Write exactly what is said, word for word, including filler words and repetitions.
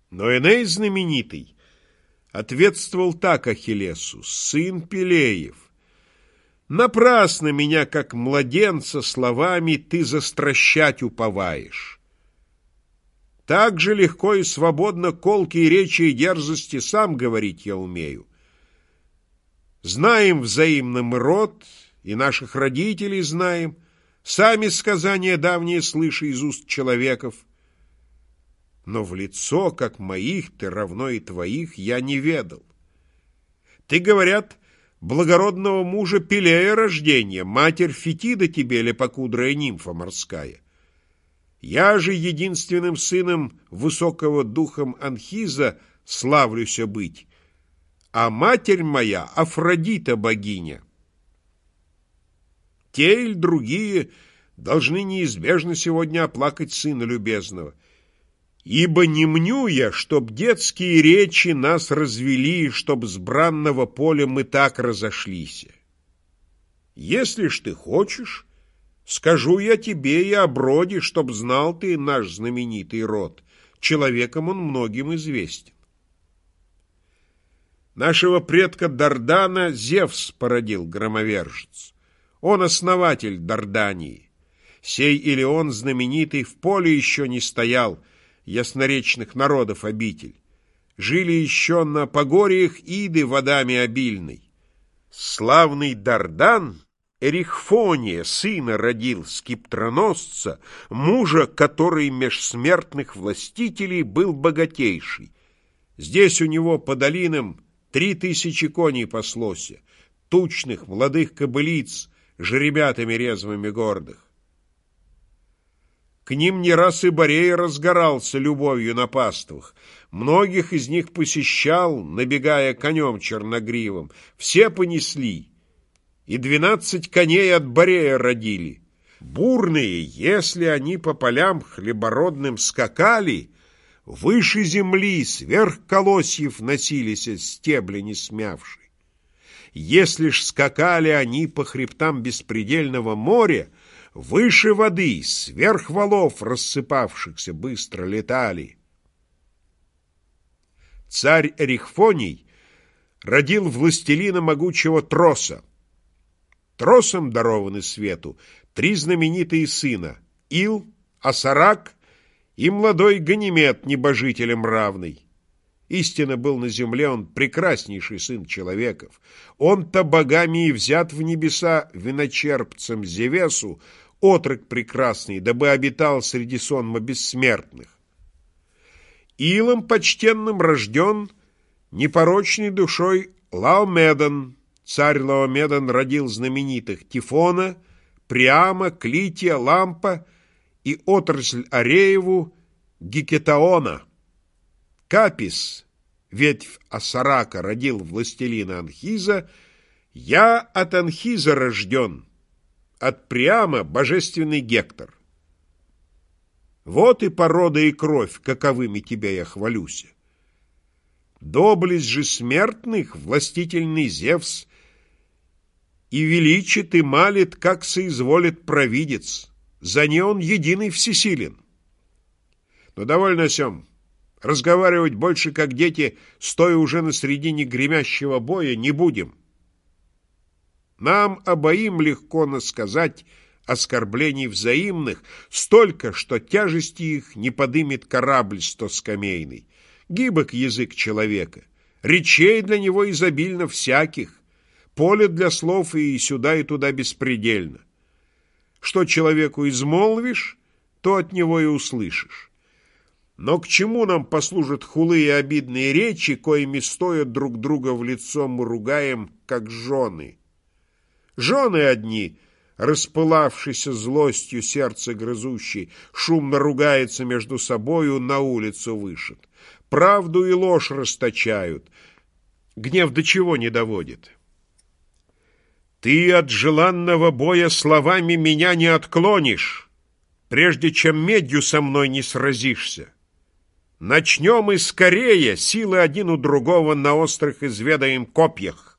Но Эней знаменитый ответствовал так Ахиллесу: «Сын Пелеев, напрасно меня, как младенца, словами ты застращать уповаешь. Так же легко и свободно колкие речи и дерзости сам говорить я умею. Знаем взаимно мы род, и наших родителей знаем, сами сказания давние слыша из уст человеков. Но в лицо, как моих, ты равно и твоих, я не ведал. Ты, говорят, благородного мужа Пелея рождения, матерь Фетида тебе, лепокудрая нимфа морская. Я же единственным сыном высокого духом Анхиза славлюся быть, а матерь моя Афродита богиня. Те или другие должны неизбежно сегодня оплакать сына любезного, ибо не мню я, чтоб детские речи нас развели, чтоб с бранного поля мы так разошлись. Если ж ты хочешь, скажу я тебе и о броде, чтоб знал ты наш знаменитый род. Человеком он многим известен. Нашего предка Дардана Зевс породил, громовержец. Он основатель Дардании. Сей Илион знаменитый в поле еще не стоял, ясноречных народов обитель. Жили еще на погорьях Иды водами обильной. Славный Дардан Эрихфония сына родил, скиптроносца, мужа, который меж смертных властителей был богатейший. Здесь у него по долинам три тысячи коней паслося, тучных молодых кобылиц, жеребятами резвыми гордых. К ним не раз и Борей разгорался любовью на паствах. Многих из них посещал, набегая конем черногривым. Все понесли, и двенадцать коней от Борея родили. Бурные, если они по полям хлебородным скакали, выше земли, сверх колосьев носились стебли не смявши. Если ж скакали они по хребтам беспредельного моря, выше воды, сверх валов рассыпавшихся, быстро летали. Царь Эрихфоний родил властелина могучего Троса. Тросом дарованы свету три знаменитые сына — Ил, Асарак и молодой Ганимед, небожителем равный. Истинно был на земле он прекраснейший сын человеков. Он-то богами и взят в небеса виночерпцем Зевесу, отрок прекрасный, дабы обитал среди сонма бессмертных. Илом почтенным рожден непорочной душой Лаомедон. Царь Лаомедон родил знаменитых Тифона, Приама, Клития, Лампа и отрасль Арееву Гекетаона. Капис, ветвь Асарака, родил властелина Анхиза. Я от Анхиза рожден, от Приама божественный Гектор. Вот и порода и кровь, каковыми тебя я хвалюся. Доблесть же смертных властительный Зевс и величит и малит, как соизволит провидец. За не он единый всесилен. Но довольно о сём. Разговаривать больше, как дети, стоя уже на середине гремящего боя, не будем. Нам обоим легко насказать оскорблений взаимных столько, что тяжести их не подымет корабль стоскамейный. Гибок язык человека, речей для него изобильно всяких, поле для слов и сюда и туда беспредельно. Что человеку измолвишь, то от него и услышишь. Но к чему нам послужат хулы и обидные речи, коими стоят друг друга в лицо мы ругаем, как жены? Жены одни, распылавшиеся злостью сердце грызущей, шумно ругаются между собою, на улицу вышед. Правду и ложь расточают. Гнев до чего не доводит? Ты от желанного боя словами меня не отклонишь, прежде чем медью со мной не сразишься. Начнем и скорее, силы один у другого на острых изведаем копьях.